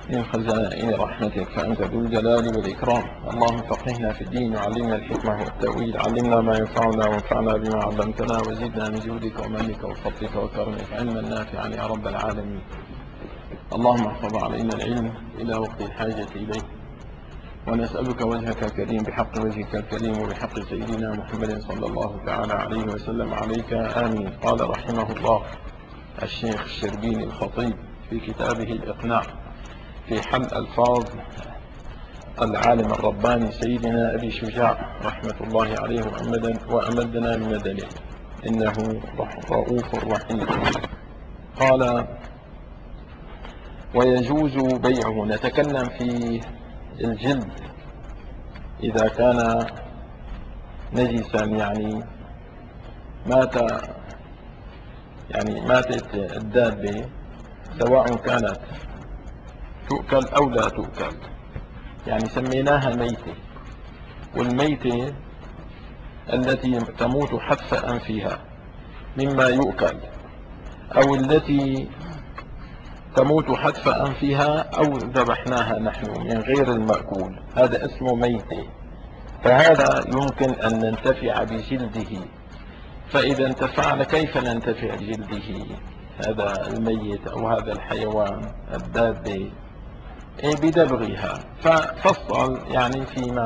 من خزائن رحمتك فأنت ذو الجلال والإكرام. اللهم فقهنا في الدين وعلمنا الحكمة والتأويل، علمنا ما ينفعنا وانفعنا بما علمتنا، وزدنا من جودك ومنك وفضلك وكرمك علما نافعا يا رب العالمين. اللهم احفظ علينا العلم إلى وقت الحاجة إليه، ونسألك وجهك الكريم بحق وجهك الكريم وبحق سيدنا محمد صلى الله تعالى عليه وسلم عليك آمين. قال رحمه الله الشيخ الشربيني الخطيب في كتابه الإقناع في حل ألفاظ العالم الرباني سيدنا أبي شجاع رحمة الله عليه وأمدنا بمدده، إنه رؤوف رحيم. قال: ويجوز بيعه. نتكلم في الجلد إذا كان نجسا، يعني ماتت الدابة، سواء كانت تؤكل أو لا تؤكل، يعني سميناها ميتة. والميتة التي تموت حتف أنفها مما يؤكل، أو التي تموت حتف أنفها أو ذبحناها نحن من غير المأكول، هذا اسمه ميتة. فهذا يمكن أن ننتفع بجلده. فإذا انتفعنا كيف ننتفع بجلده هذا الميت أو هذا الحيوان الدابة؟ بدبغها. ففصل يعني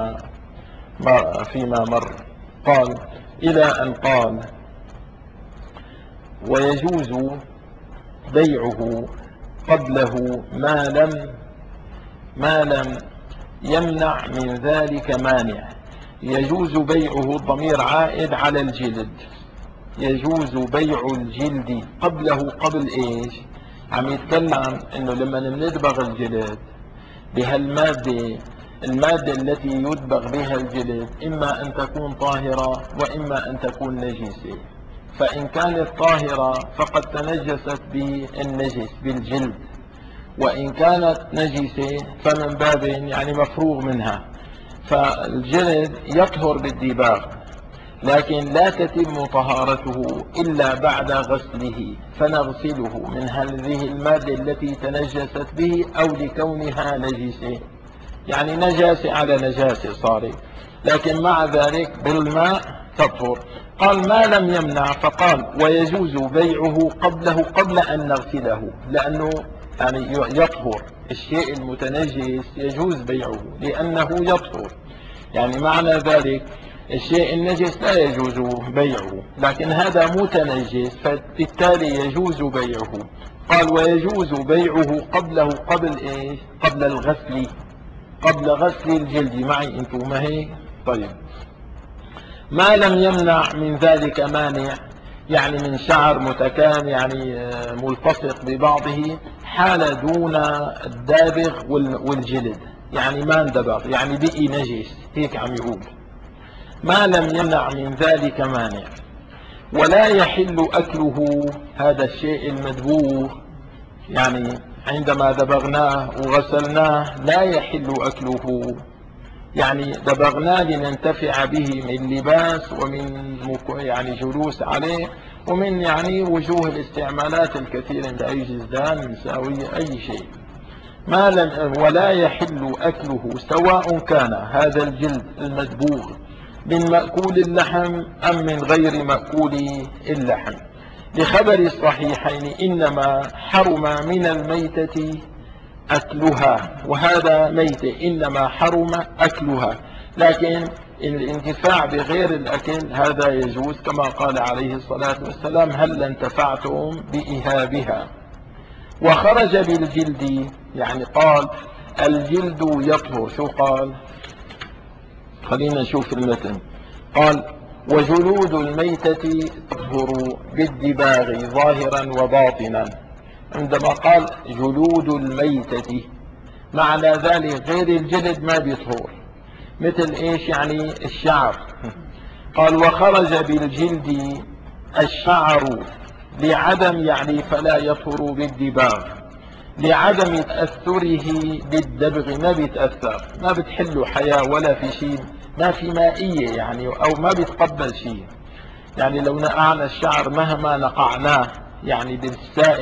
فيما مر. قال: إلى أن قال: ويجوز بيعه قبله ما لم يمنع من ذلك مانع. يجوز بيعه، الضمير عائد على الجلد. يجوز بيع الجلد قبله. قبل ايش؟ عم يتكلم انه لما ندبغ الجلد بهالمادة، المادة التي يدبغ بها الجلد إما أن تكون طاهرة وإما أن تكون نجسة. فإن كانت طاهرة فقد تنجست بالنجس بالجلد، وإن كانت نجسة فمن باب يعني مفروغ منها. فالجلد يطهر بالدباغ، لكن لا تتم طهارته إلا بعد غسله، فنغسله من هذه المادة التي تنجست به أو لكونها نجسة، يعني نجاسة على نجاسة صارت، لكن مع ذلك بالماء تطهر. قال: ما لم يمنع، فقال: ويجوز بيعه قبله، قبل أن نغسله، لأنه يعني يطهر. الشيء المتنجس يجوز بيعه لأنه يطهر، يعني معنى ذلك الشيء النجس لا يجوز بيعه، لكن هذا متنجس فبالتالي يجوز بيعه. قال: ويجوز بيعه قبله. قبل ايش؟ قبل الغسل، قبل غسل الجلد. معي انتم ما هيك؟ طيب. ما لم يمنع من ذلك مانع، يعني من شعر متكامل يعني ملتصق ببعضه، حال دون الدابغ والجلد، يعني ما اندبغ، يعني بقي نجس، هيك عم يقول. ما لم يمنع من ذلك مانع. ولا يحل أكله، هذا الشيء المدبوغ يعني عندما دبغناه وغسلناه لا يحل أكله، يعني دبغناه لننتفع به من لباس ومن يعني جلوس عليه ومن يعني وجوه الاستعمالات الكثيرة، من أي جزدان مساوية أي شيء. ولا يحل أكله سواء كان هذا الجلد المدبوغ من مأكول اللحم أم من غير مأكول اللحم، لخبر الصحيحين: إنما حرم من الميتة أكلها. وهذا ميتة إنما حرم أكلها، لكن الانتفاع بغير الأكل هذا يجوز، كما قال عليه الصلاة والسلام: هل انتفعتم بإهابها. وخرج بالجلد، يعني قال الجلد يطهر. شو قال؟ خلينا نشوف المتن. قال: وجلود الميتة تطهر بالدباغ ظاهرا وباطنا. عندما قال جلود الميتة معنى ذلك غير الجلد ما بيطهر، مثل ايش؟ يعني الشعر. قال: وخرج بالجلد الشعر لعدم، يعني فلا يطهر بالدباغ، لعدم تأثره بالدبغ، ما بيتأثر، ما بتحله حياة ولا في شيء، ما في مائية يعني، أو ما بيتقبل شيء. يعني لو نقعنا الشعر مهما نقعناه يعني بالسائل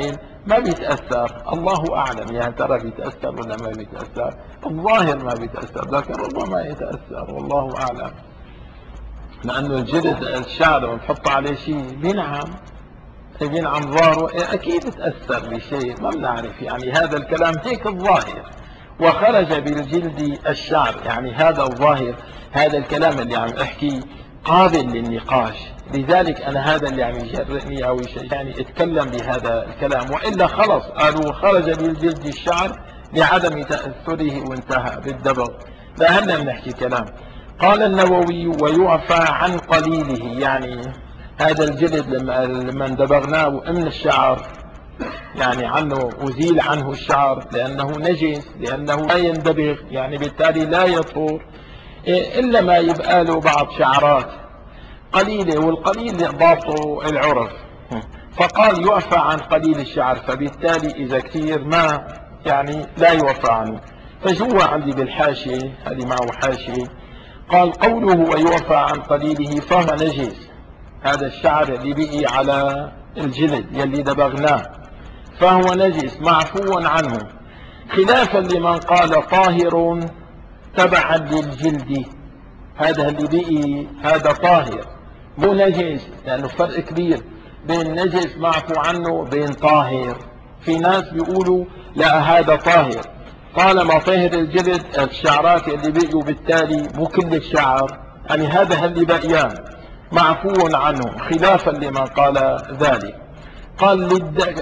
ما بيتأثر. الله أعلم، يعني ترى بيتأثر ولا ما بيتأثر؟ الظاهر ما بيتأثر، لكن ربما يتأثر، والله أعلم. لأنه الجلد الشعر لما نحط عليه شيء بينعم ظهره، أكيد تأثر بشيء، ما بنعرف. يعني هذا الكلام هيك الظاهر. وخرج بالجلد الشعر، يعني هذا الظاهر، هذا الكلام اللي عم احكي قابل للنقاش. لذلك أنا هذا اللي عم يجرئني أو يعني اتكلم بهذا الكلام، وإلا خلص قالوا خرج بالجلد الشعر لعدم تأثره وانتهى بالدبغ. لا، هلا بنحكي كلام. قال النووي: ويعفى عن قليله، يعني هذا الجلد لما اندبغناه من الشعر، يعني عنه أزيل عنه الشعر لأنه نجس، لأنه لا يندبغ، يعني بالتالي لا يطهر إلا ما يبقى له بعض شعرات قليلة، والقليل ضابطه العرف. فقال يعفى عن قليل الشعر، فبالتالي إذا كثير ما يعني لا يعفى عنه. فجوا عندي بالحاشية، هذه معه حاشية، قال: قوله ويعفى عن قليله فهو نجس، هذا الشعر اللي بقي على الجلد يلي دبغناه فهو نجس معفو عنه، خلافا لمن قال طاهر تبعا للجلد. هذا اللي بقي هذا طاهر مو نجس، لأنه فرق كبير بين نجس معفو عنه وبين طاهر. في ناس بيقولوا لا، هذا طاهر طالما طهر الجلد الشعرات اللي بقيوا، بالتالي مو كل الشعر، يعني هذا اللي بقيان معفو عنه، خلافا لمن قال ذلك. قال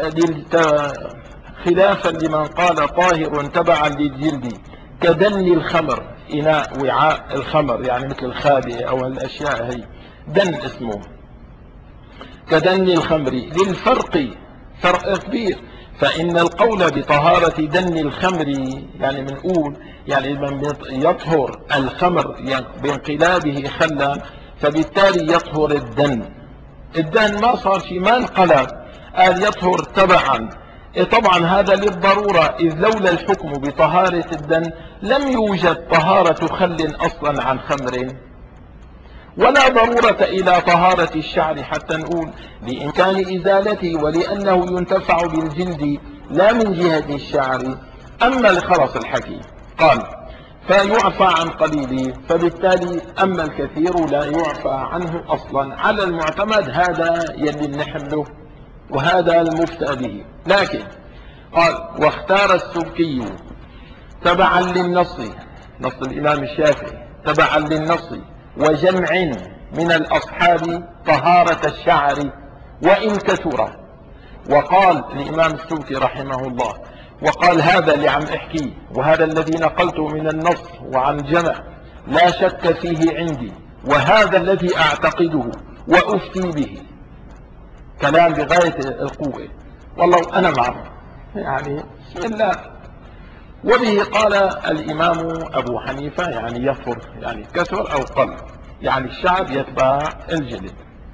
خلافا لمن قال طاهر تبعا للجلد كدن الخمر، إناء وعاء الخمر، يعني مثل الخابئة أو الأشياء هي دن اسمه، كدن الخمر، للفرق، فرق كبير. فإن القول بطهارة دن الخمر، يعني بنقول يعني من يطهر الخمر يعني بانقلابه خلا، فبالتالي يطهر الدهن ما صار شيء، ما انقلب، قال يطهر تبعا. طبعا هذا للضرورة، إذ لولا الحكم بطهارة الدهن لم يوجد طهارة خل أصلا عن خمر، ولا ضرورة إلى طهارة الشعر حتى نقول بإمكان إزالته، ولأنه ينتفع بالجلد لا من جهة الشعر. أما لخلص الحكي قال: فيعفى عن قليله، فبالتالي أما الكثير لا يعفى عنه أصلا على المعتمد، هذا يلي نحمله وهذا المفتى به. لكن قال: واختار السبكي تبعا للنص، نص الإمام الشافعي تبعا للنص وجمع من الأصحاب طهارة الشعر وإن كثر. وقال الإمام السبكي رحمه الله، وقال هذا اللي عم احكيه وهذا الذي نقلته من النص وعن جمع لا شك فيه عندي، وهذا الذي أعتقده وأفتي به، كلام بغاية القوة، والله أنا معه، يعني بسم الله. وبه قال الإمام أبو حنيفة، يعني يفر، يعني كثر أو قل، يعني الشعر يتبع الجلد.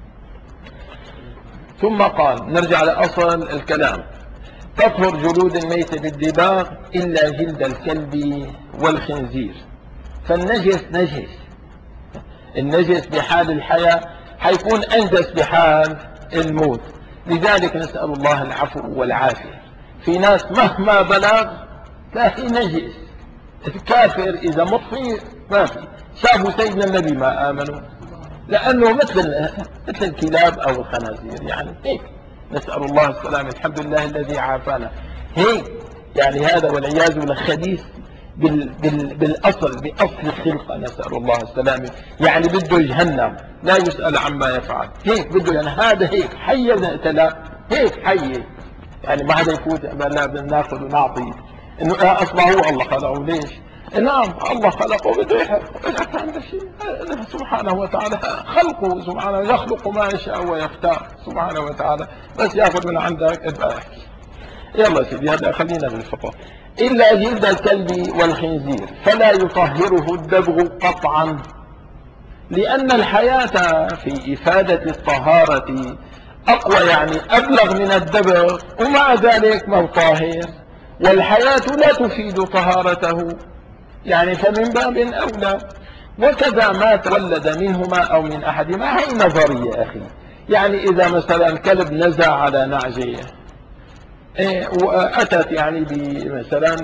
ثم قال، نرجع لأصل الكلام: تطهر جلود الميت بالدباغ إلا جلد الكلب والخنزير. فالنجس نجس، النجس بحال الحياة حيكون أنجس بحال الموت. لذلك نسأل الله العفو والعافية. في ناس مهما بلغ لا، هي نجس. الكافر إذا مطفي ما في، شافوا سيدنا النبي ما آمنوا، لأنه مثل الكلاب أو الخنازير، يعني هيك. نسأل الله السلامة، الحمد لله الذي عافانا. هيك يعني هذا والعياذ بالله خبيث بالأصل، بأصل الخلقة، نسأل الله السلامة. يعني بده جهنم، لا يسأل عما يفعل، هيك بده، يعني هذا هيك حي نقتله، هيك حي، يعني ما حدا يفوت لا بناخذ ونعطي انه اصلا هو الله خلقه. ليش؟ نعم الله خلقه وبده يحرق، هذا شيء سبحانه وتعالى خلقه، سبحانه يخلق ما يشاء ويختار سبحانه وتعالى، بس ياخذ من عندك ابقى احكي. يلا سيدي، هذا خلينا بالفقه. الا جلد الكلب والخنزير فلا يطهره الدبغ قطعا، لأن الحياة في إفادة الطهارة أقوى، يعني أبلغ من الدبغ، ومع ذلك ما هو طاهر، والحياة لا تفيد طهارته، يعني فمن باب أولى. وكذا ما تولد منهما أو من أحدهما، هي نظرية أخي. يعني إذا مثلا كلب نزع على نعجة وأتت يعني مثلا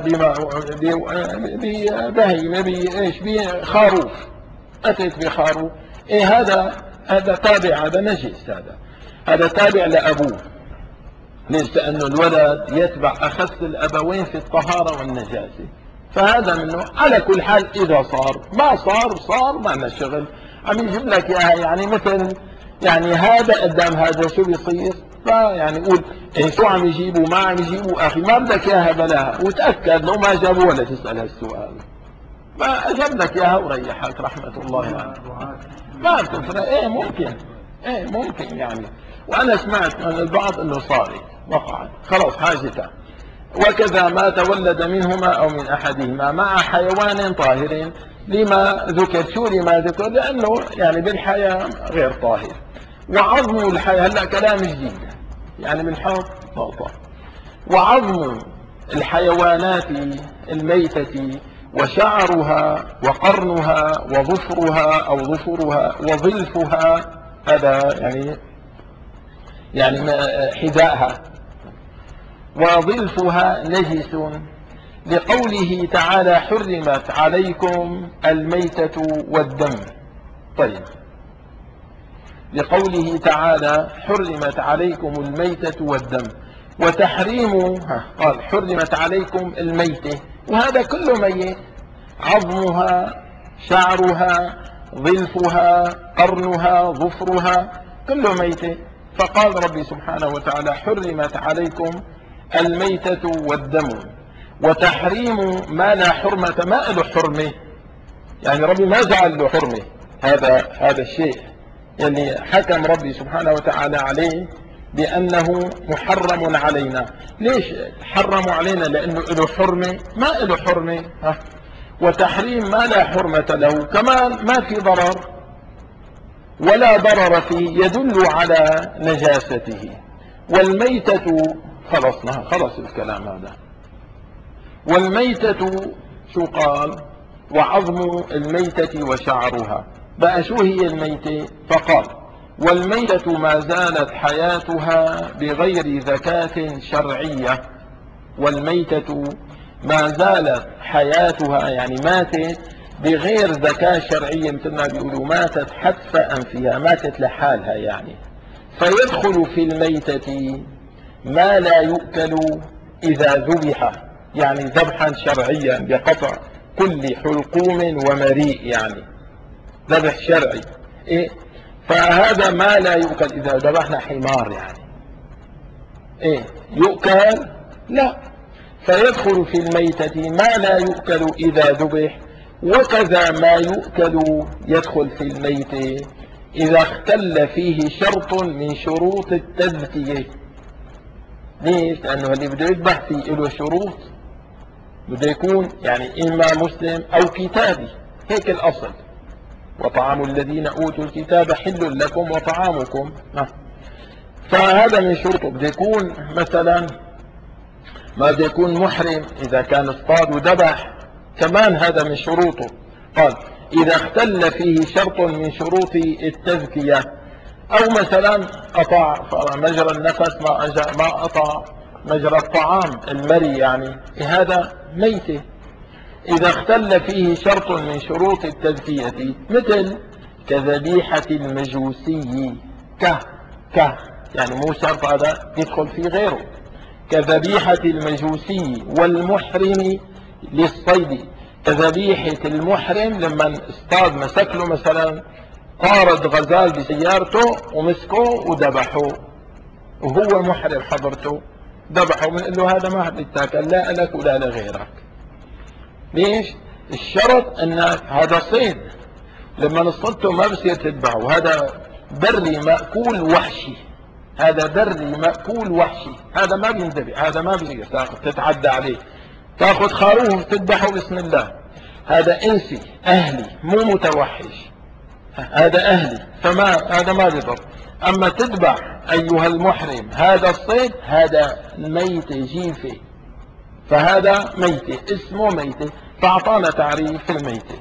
ببهيمة بخروف، أتت بخروف، هذا تابع، هذا نجس، هذا تابع لأبوه. ليش؟ لأنه الولد يتبع أخس الأبوين في الطهارة والنجاسة، فهذا منه. على كل حال إذا صار ما صار ما لنا شغل، عم يجيب لك إياها يعني مثل يعني هذا قدام هذا شو بيصير، فيعني قول إيه شو عم يجيبوا ما عم يجيبوا، أخي ما بدك إياها بلاها، وتأكد لو ما جابوا ولا تسأل هالسؤال، ما أجاب لك إياها وريحك رحمة الله يعني. ما بتفرق. ممكن يعني. وأنا سمعت من البعض أنه صارت وقعت خلاص حاجتها. وكذا ما تولد منهما أو من أحدهما مع حيوان طاهر، لما ذكر. شو لما ذكر؟ لأنه يعني بالحياة غير طاهر. وعظم الحياة، هلأ كلام جديد يعني بنحط نقطة. وعظم الحيوانات الميتة وشعرها وقرنها وظفرها أو ظفرها وظلفها، هذا يعني حذائها، وظلفها نجس، لقوله تعالى حرمت عليكم الميتة والدم. طيب، لقوله تعالى حرمت عليكم الميتة والدم، وتحريم قال حرمت عليكم الميتة، وهذا كله ميت، عظمها شعرها ظلفها قرنها ظفرها كله ميتة. فقال ربي سبحانه وتعالى حرمت عليكم الميتة والدم، وتحريم ما لا حرمة، ما له حرمة، يعني ربي ما جعل له حرمة. هذا الشيء يعني حكم ربي سبحانه وتعالى عليه بأنه محرم علينا. ليش حرموا علينا؟ لأنه له حرمة؟ ما له حرمة. وتحريم ما لا حرمة له، كمان ما في ضرر ولا ضرر فيه، يدل على نجاسته. والميتة خلص الكلام هذا. والميتة شو قال؟ وعظم الميتة وشعرها. بقى شو هي الميتة؟ فقال والميتة ما زالت حياتها بغير زكاة شرعية. والميتة ما زالت حياتها يعني ماتت بغير زكاة شرعية، مثل ما بيقولوا ماتت حتف أنفها، ماتت لحالها يعني. فيدخل في الميتة ما لا يؤكل إذا ذبح، يعني ذبحا شرعيا بقطع كل حلقوم ومريء، يعني ذبح شرعي. فهذا ما لا يؤكل. إذا ذبحنا حمار يعني يؤكل؟ لا. فيدخل في الميتة ما لا يؤكل إذا ذبح، وكذا ما يؤكل يدخل في الميتة إذا اختل فيه شرط من شروط التذكية. ليش؟ لأنه اللي بده يذبح فيه له شروط، بده يكون يعني إما مسلم أو كتابي، هيك الأصل. وطعام الذين أوتوا الكتاب حل لكم وطعامكم. فهذا من شروطه. بده يكون مثلا ما بده يكون محرم، إذا كان اصطاد وذبح كمان هذا من شروطه. قال إذا اختل فيه شرط من شروط التذكية، أو مثلا قطع مجرى النفس، ما قطع مجرى الطعام المري، يعني هذا ميتة. إذا اختل فيه شرط من شروط التذكية، مثل كذبيحة المجوسي، يعني مو شرط هذا يدخل في غيره، كذبيحة المجوسي والمحرم للصيد. كذبيحة المحرم لما اصطاد مسك له مثلا طارد غزال بسيارته ومسكه وذبحه وهو محرم حضرته، ذبحه، بنقول له هذا ما بيتاكل لا لك ولا لغيرك. ليش؟ الشرط انك هذا صيد، لما اصطدته ما بصير تذبحه، هذا بري مأكول وحشي، هذا بري مأكول وحشي، هذا ما بينذبح، هذا ما بيصير تتعدى عليه، تاخذ خروف تذبحه بسم الله، هذا انسي اهلي مو متوحش، هذا اهلي، هذا ما بيضر. اما تذبح ايها المحرم هذا الصيد، هذا ميتة جيفة، فهذا ميتة، اسمه ميتة. فاعطانا تعريف الميتة.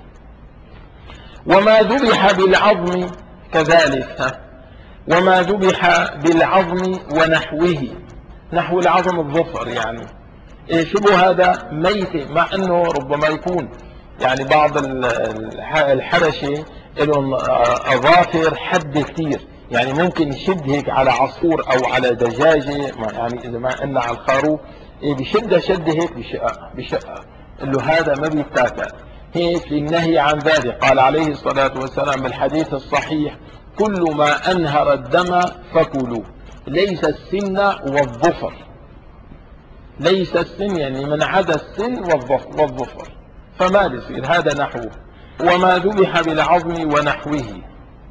وما ذبح بالعظم كذلك، وما ذبح بالعظم ونحوه، نحو العظم الظفر يعني. شبه هذا ميتة، مع انه ربما يكون يعني بعض الحبشة لهم اظافر حد كثير، يعني ممكن يشد هيك على عصفور او على دجاجة، يعني اذا ما قلنا على الخروف بشدة شد هيك بشقة له هذا ما بيتاكل. هيك للنهي عن ذلك قال عليه الصلاة والسلام بالحديث الصحيح: كل ما انهر الدم فكلوه، ليس السن والظفر. ليس السن يعني من عدا السن والظفر، فما بيصير هذا نحوه. وما ذبح بالعظم ونحوه.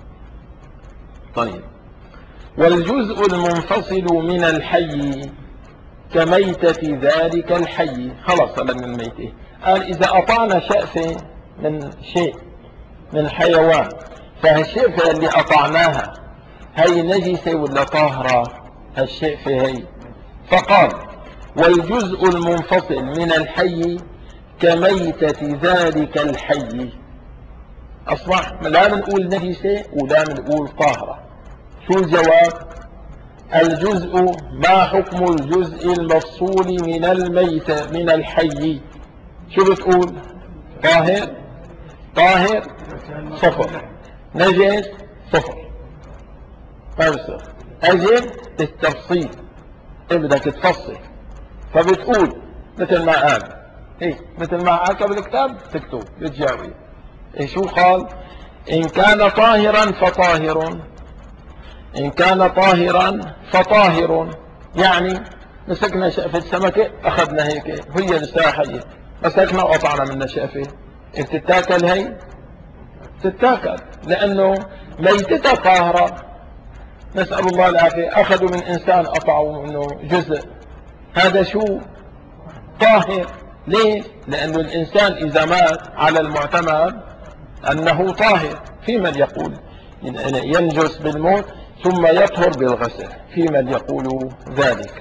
طيب، والجزء المنفصل من الحي كميتة ذلك الحي. خلص من الميتة. قال إذا أطعنا شأفة من شيء من حيوان، فهالشأفة اللي أطعناها هي نجسة ولا طاهرة؟ هالشأفة هي. فقال: والجزء المنفصل من الحي كميتة ذلك الحي. أصبح لا بنقول نجسة ولا بنقول طاهرة. شو الجواب؟ الجزء ما حكم الجزء المفصول من الميتة من الحي؟ شو بتقول؟ طاهر، طاهر صفر، نجس صفر. ما بصير. أجل التفصيل، بدك تفصل، فبتقول مثل ما قال مثل ما حكى بالكتاب تكتب بتجاوب. شو قال؟ إن كان طاهرا فطاهر، إن كان طاهرا فطاهر. يعني مسكنا شقفة سمكة أخذنا هيك هي لساها حية، مسكنا وقطعنا منها شقفة، بتتاكل هي؟ تتاكل، لأنه ميتتها طاهرة. نسأل الله العافية. أخذوا من إنسان قطعوا منه جزء، هذا شو؟ طاهر. ليه؟ لأن الإنسان إذا مات على المعتمد أنه طاهر. في من يقول ينجس بالموت ثم يطهر بالغسل، في من يقول ذلك.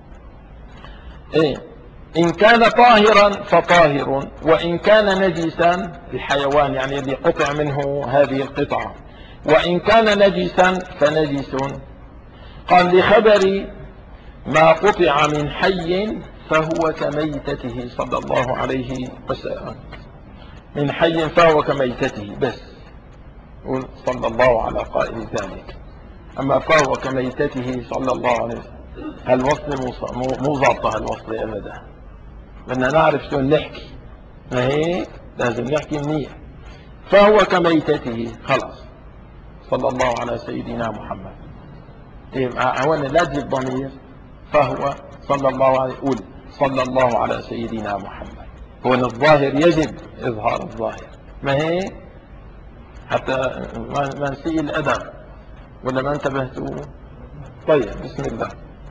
إن كان طاهرا فطاهر، وإن كان نجسا الحيوان يعني الذي قطع منه هذه القطعة، وإن كان نجسا فنجس. قال: لخبر ما قطع من حي فهو كميتته صلى الله عليه وسلم. من حي فهو كميتته بس، صلى الله على قائل ذلك. أما فهو كميتته صلى الله عليه وسلم، هالوصل مو ضابطة هالوصل أبدا. بدنا نعرف شلون نحكي، ما هيك لازم نحكي منيح. فهو كميتته خلاص. صلى الله على سيدنا محمد. هون لا تجيب ضمير، فهو صلى الله عليه، قول صلى الله على سيدنا محمد. هون الظاهر يجب إظهار الظاهر، ما هيك حتى ما نسيء الأدب، ولا ما انتبهتوا؟ طيب، بسم الله.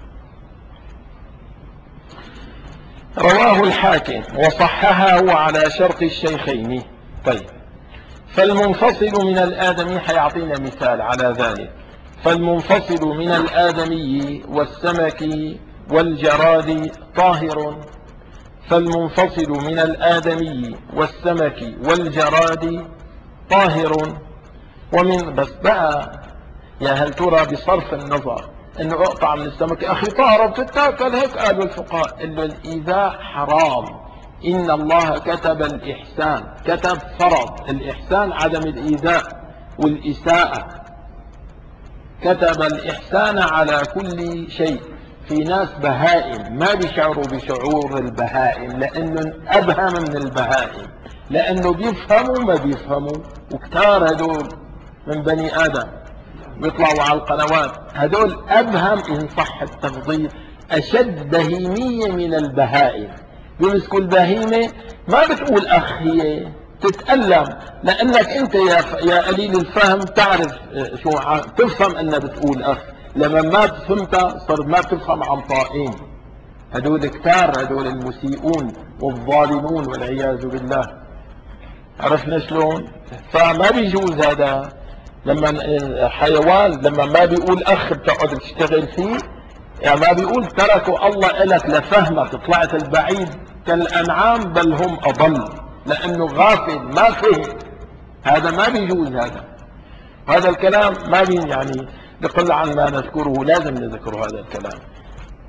رواه الحاكم وصححه على شرط الشيخين. طيب، فالمنفصل من الآدمي، حيعطينا مثال على ذلك. فالمنفصل من الآدمي والسمك والجراد طاهر. فالمنفصل من الآدمي والسمك والجراد طاهر. ومن بس بقى، يا هل ترى بصرف النظر انه اقطع من السمك اخي طاهرة بتتاكل، هيك قالوا الفقهاء انه الايذاء حرام. ان الله كتب الاحسان، كتب فرض الاحسان عدم الايذاء والاساءة، كتب الاحسان على كل شيء. في ناس بهائم ما بيشعروا بشعور البهائم، لانه ابهم من البهائم، لانه بيفهموا ما بيفهموا. وكتار هدول من بني ادم بيطلعوا على القنوات، هدول ابهم ان صح التفضيل، اشد بهيمية من البهائم. بيمسكوا البهيمة ما بتقول اخ، هي تتألم، لانك انت يا قليل الفهم تعرف شو تفهم انها بتقول اخ. لما ما فهمتها صرت ما بتفهم عن طائين. هدول كتار، هدول المسيئون والظالمون والعياذ بالله. عرفنا شلون؟ فما بيجوز هذا. لما حيوان لما ما بيقول اخ بتقعد تشتغل فيه، يعني ما بيقول تركوا الله إلك لفهمك طلعت البعيد كالأنعام بل هم أضل، لأنه غافل ما فهم. هذا ما بيجوز هذا الكلام ما يعني بقل عن ما نذكره، لازم نذكر هذا الكلام.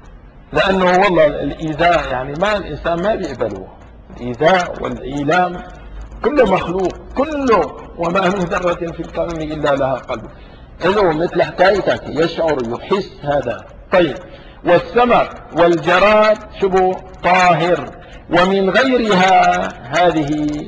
لأنه والله الإيذاء يعني ما الإنسان ما بيقبله. الإيذاء والإيلام كله مخلوق، كله، وما من ذرة في الكون إلا لها قلب، له مثل حكايتك، يشعر يحس هذا. طيب، والسمك والجراد شبه طاهر، ومن غيرها هذه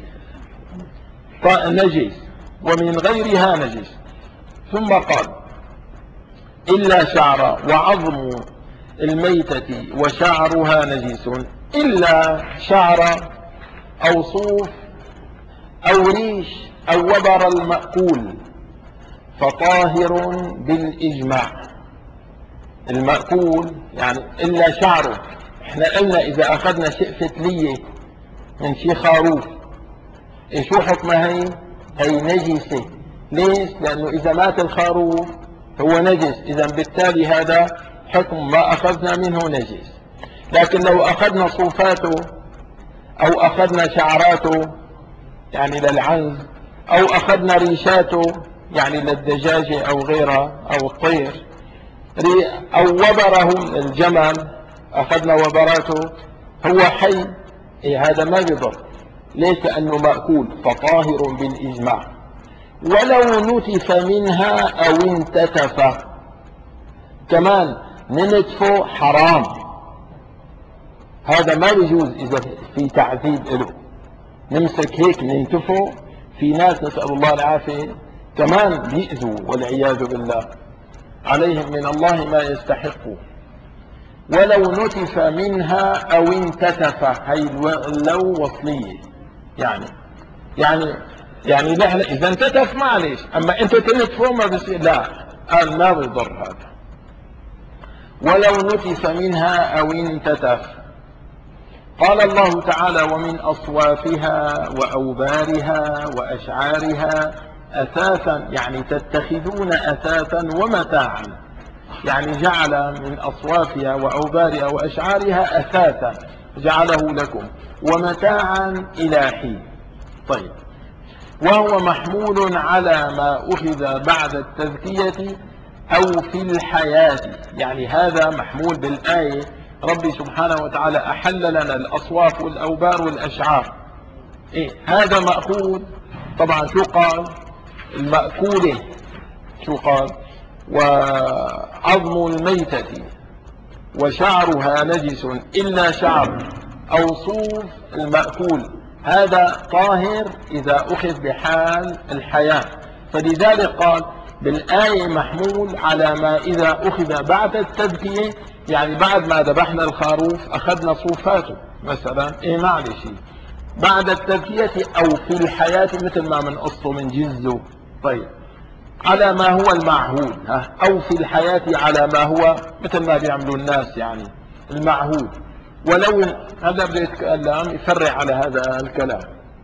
نجس، ومن غيرها نجس. ثم قال إلا شعر وعظم الميتة وشعرها نجس، إلا شعر أو صوف أو ريش أو وبر المأكول فطاهر بالإجماع. المأكول يعني إلا شعره. احنا قلنا إذا أخذنا شقفة لية من شي خروف، شو حكمها؟ هي نجسة. ليش؟ لأنه إذا مات الخروف هو نجس، إذا بالتالي هذا حكم ما أخذنا منه نجس. لكن لو أخذنا صوفاته أو أخذنا شعراته يعني للعنز، أو أخذنا ريشاته يعني للدجاجة أو غيرها أو الطير، أو وبره الجمل أخذنا وبراته هو حي، هذا ما بيضر. ليش؟ لأنه مأكول فطاهر بالإجماع. ولو نتف منها أو انتتف، كمان ننتفه حرام، هذا ما بيجوز. إذا في تعذيب له نمسك هيك ننتفه، في ناس نسأل الله العافية كمان بيأذوا والعياذ بالله، عليهم من الله ما يستحقوا. ولو نتف منها أو انتتف، هي لو وصلية، يعني نحن إذا انتتف معلش، أما أنت تنتفه ما بصير، لا، قال ما بيضر هذا. ولو نتف منها أو انتتف. قال الله تعالى ومن أصوافها وأوبارها وأشعارها أثاثا، يعني تتخذون أثاثا ومتاعا، يعني جعل من أصوافها وأوبارها وأشعارها أثاثا جعله لكم ومتاعا إلى حين. طيب، وهو محمول على ما أخذ بعد التذكية أو في الحياة، يعني هذا محمول بالآية. ربي سبحانه وتعالى أحل لنا الأصواف والأوبار والأشعار، هذا مأخوذ. طبعا شو قال؟ المأكولة، شو قال؟ وعظم الميتة وشعرها نجس إلا شعر أو صوف المأكول، هذا طاهر إذا أخذ بحال الحياة. فلذلك قال بالآية محمول على ما إذا أخذ بعد التذكية، يعني بعد ما ذبحنا الخروف أخذنا صوفاته مثلا، معلش بعد التذكية أو في الحياة مثل ما منقصه من جزه. طيب، على ما هو المعهود، أو في الحياة على ما هو مثل ما بيعملوا الناس يعني المعهود. ولو هذا بده يتكلم يفرع على هذا الكلام.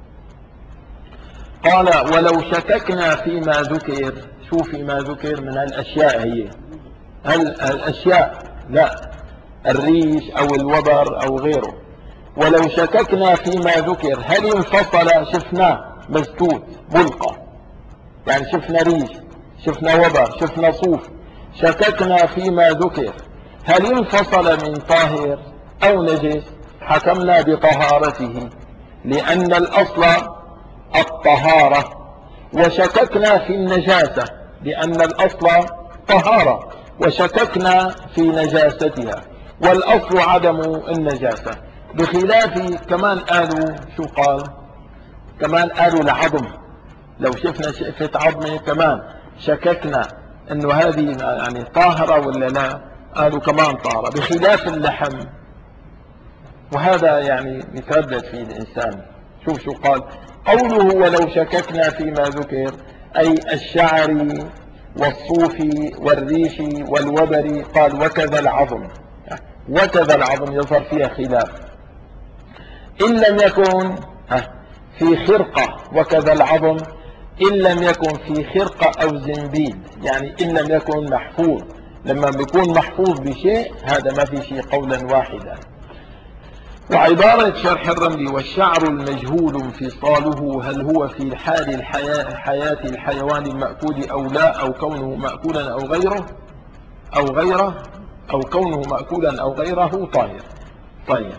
قال ولو شككنا فيما ذكر، شو فيما ذكر من الأشياء؟ هل الأشياء؟ لا، الريش أو الوبر أو غيره. ولو شككنا فيما ذكر، هل انفصل؟ شفناه مسدود بلقى، يعني شفنا ريش، شفنا وبر، شفنا صوف، شككنا فيما ذكر، هل انفصل من طاهر أو نجس؟ حكمنا بطهارته، لأن الأصل الطهارة. وشككنا في النجاسة، لأن الأصل طهارة، وشككنا في نجاستها، والأصل عدم النجاسة. بخلاف كمان قالوا، شو قال؟ كمان قالوا العظم، لو شفنا شقفة عظمة كمان شككنا انه هذه يعني طاهرة ولا لا، قالوا كمان طاهرة، بخلاف اللحم. وهذا يعني يتردد فيه الإنسان. شو قال؟ قوله ولو شككنا فيما ذكر، أي الشعر والصوف والريش والوبر. قال وكذا العظم، وكذا العظم يظهر فيها خلاف، إن لم يكن في خرقة، وكذا العظم إن لم يكن في خرقة أو زنبيل، يعني إن لم يكن محفوظ. لما بيكون محفوظ بشيء هذا ما في شيء قولا واحدا. وعبارة شرح الرملي والشعر المجهول انفصاله، هل هو في حال حياة الحيوان المأكول أو لا، أو كونه مأكولا أو غيره أو كونه مأكولا أو غيره طاهر. طيب،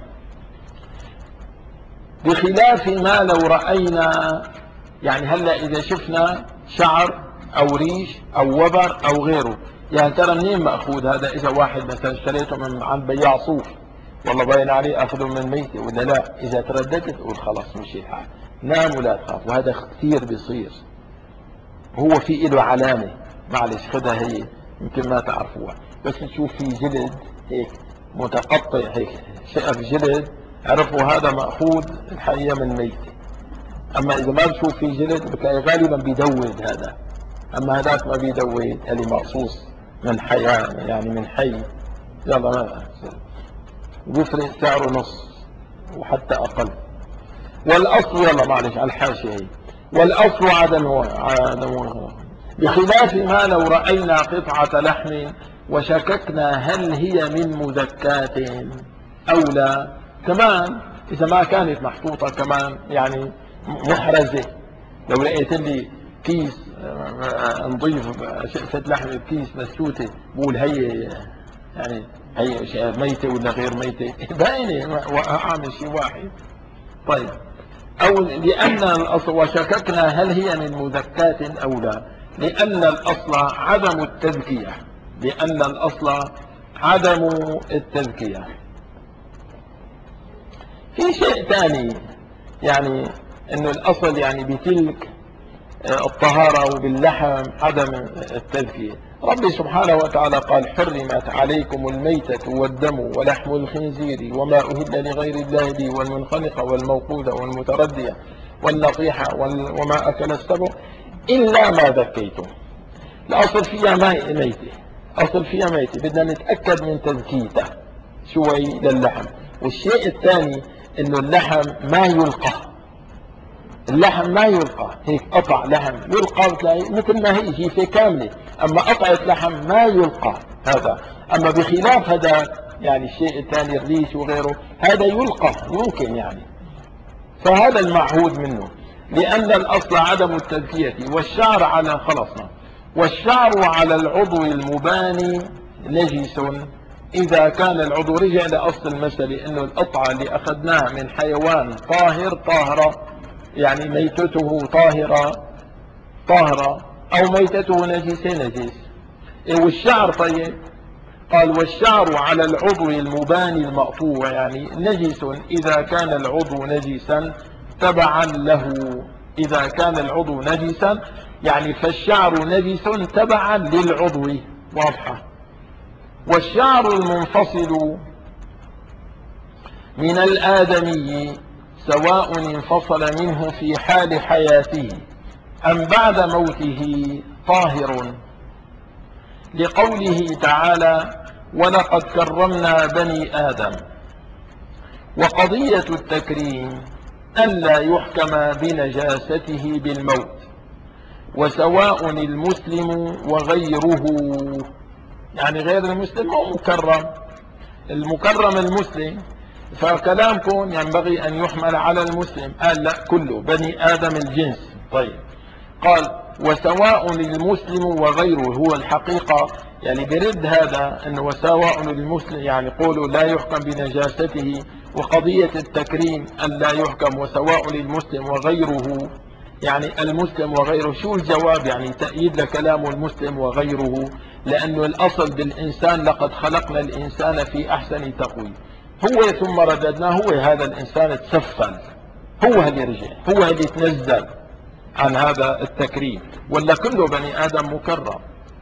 بخلاف ما لو رأينا، يعني هلا إذا شفنا شعر أو ريش أو وبر أو غيره، يعني ترى منين مأخوذ هذا؟ إذا واحد مثلا اشتريته من عند بياع صوف، والله باين عليه أخذه من ميتة ولا لا؟ إذا ترددت تقول خلاص مشي الحال، نام ولا تخاف. وهذا كثير بيصير، هو في له علامة، معلش خدها هي يمكن ما تعرفوها، بس تشوف في جلد هيك متقطع هيك شقف جلد، عرفوا هذا مأخوذ الحقيقة من ميتة. أما إذا ما بشوف في جلد بتلاقي غالبا بيدود هذا، أما هذاك ما بيدود، اللي مقصوص من حياة يعني من حي. يلا ما بيفرق سعره نص وحتى أقل. والأصل، يلا معلش على الحاشية هي، والأصل عدم بخلاف ما لو رأينا قطعة لحم وشككنا هل هي من مزكاة أو لا. كمان إذا ما كانت محطوطة كمان يعني محرزة، لو لقيت لي كيس نضيف شقفة لحم بكيس مسوتة، بقول هي يعني هي ميتة ولا غير ميتة؟ باينة، أعمل شيء واحد. طيب، أو لأن الأصل وشككنا هل هي من مزكاة أو لا، لأن الأصل عدم التزكية، لأن الأصل عدم التزكية. في شيء ثاني، يعني أنه الأصل يعني بتلك الطهارة، وباللحم عدم التزكية. ربي سبحانه وتعالى قال حرمت عليكم الميتة والدم ولحم الخنزير وما أهل لغير الله به والمنخنقة والموقوذة والمتردية والنطيحة وما أكل السبع إلا ما ذكيتم. الأصل فيها ميتة، أصل فيها ميتة، بدنا نتأكد من تزكيته شوي للحم. والشيء الثاني إنه اللحم ما يلقى، اللحم ما يلقى، هيك قطع لحم يلقى بتلاقي مثل ما هي جيفة كاملة، أما قطعة لحم ما يلقى هذا. أما بخلاف هذا يعني الشيء الثاني الريش وغيره هذا يلقى يمكن يعني، فهذا المعهود منه. لأن الأصل عدم التزكية. والشعر على خلصنا، والشعر على العضو المباني نجس إذا كان العضو، رجع لأصل المسألة إنه القطعة اللي أخذناها من حيوان طاهر طاهرة، يعني ميتته طاهرة أو ميتته نجسة نجس. والشعر طيب، قال والشعر على العضو المباني المقطوع يعني نجس إذا كان العضو نجسا تبعا له. إذا كان العضو نجسا يعني فالشعر نجس تبعا للعضو، واضحة. والشعر المنفصل من الآدمي سواء انفصل منه في حال حياته أم بعد موته طاهر، لقوله تعالى ولقد كرمنا بني آدم. وقضية التكريم ألا يحكم بنجاسته بالموت، وسواء المسلم وغيره، يعني غير المسلم هو مكرم، المكرم المسلم، فكلامكم ينبغي أن يحمل على المسلم. قال لا، كله بني آدم الجنس. طيب، قال وسواء المسلم وغيره، هو الحقيقة يعني برد هذا أنه وسواء المسلم يعني قولوا لا يحكم بنجاسته، وقضية التكريم أن لا يحكم وسواء المسلم وغيره، يعني المسلم وغيره. شو الجواب؟ يعني تأييد لكلام المسلم وغيره، لأنه الأصل بالإنسان لقد خلقنا الإنسان في أحسن تقويم، هو ثم رددناه، هو هذا الإنسان تسفل، هو اللي رجع، هو اللي تنزل عن هذا التكريم، ولا كله بني آدم مكرم.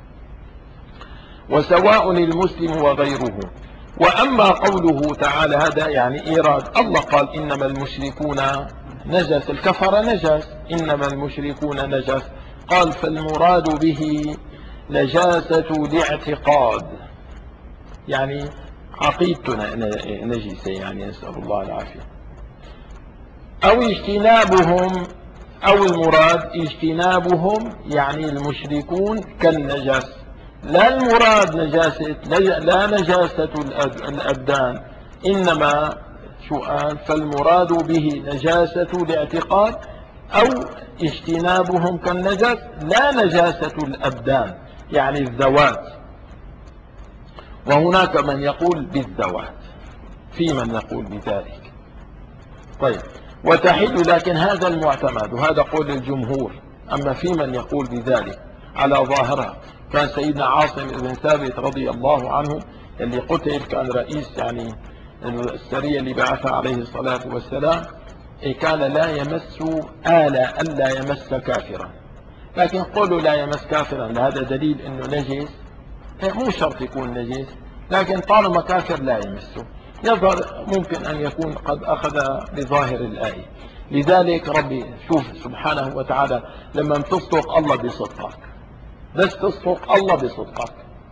وسواء المسلم وغيره. وأما قوله تعالى، هذا يعني إيراد الله قال إنما المشركون نجس، الكفر نجس، إنما المشركون نجس، قال فالمراد به نجاسة الاعتقاد، يعني عقيدتنا نجسة، يعني نسأل الله العافية. أو اجتنابهم، أو المراد اجتنابهم يعني المشركون كالنجس، لا المراد نجاسة، لا نجاسة الأبدان، إنما شو قال؟ فالمراد به نجاسة الاعتقاد أو اجتنابهم كالنجس، لا نجاسة الأبدان يعني الذوات. وهناك من يقول بالذوات، في من يقول بذلك. طيب، وتحل، لكن هذا المعتمد وهذا قول الجمهور. أما في من يقول بذلك على ظاهرها، كان سيدنا عاصم بن ثابت رضي الله عنه اللي قتل، كان رئيس يعني السرية اللي بعثها عليه الصلاة والسلام، كان لا يمس ألا يمس كافرا. لكن قولوا لا يمس كافرا، هذا دليل أنه نجس؟ مو شرط يكون نجس، لكن طالما كافر لا يمسه. يظهر ممكن أن يكون قد أخذ بظاهر الآية. لذلك ربي شوف سبحانه وتعالى لما تصدق الله بصدقك، بس تصدق الله بصدقك.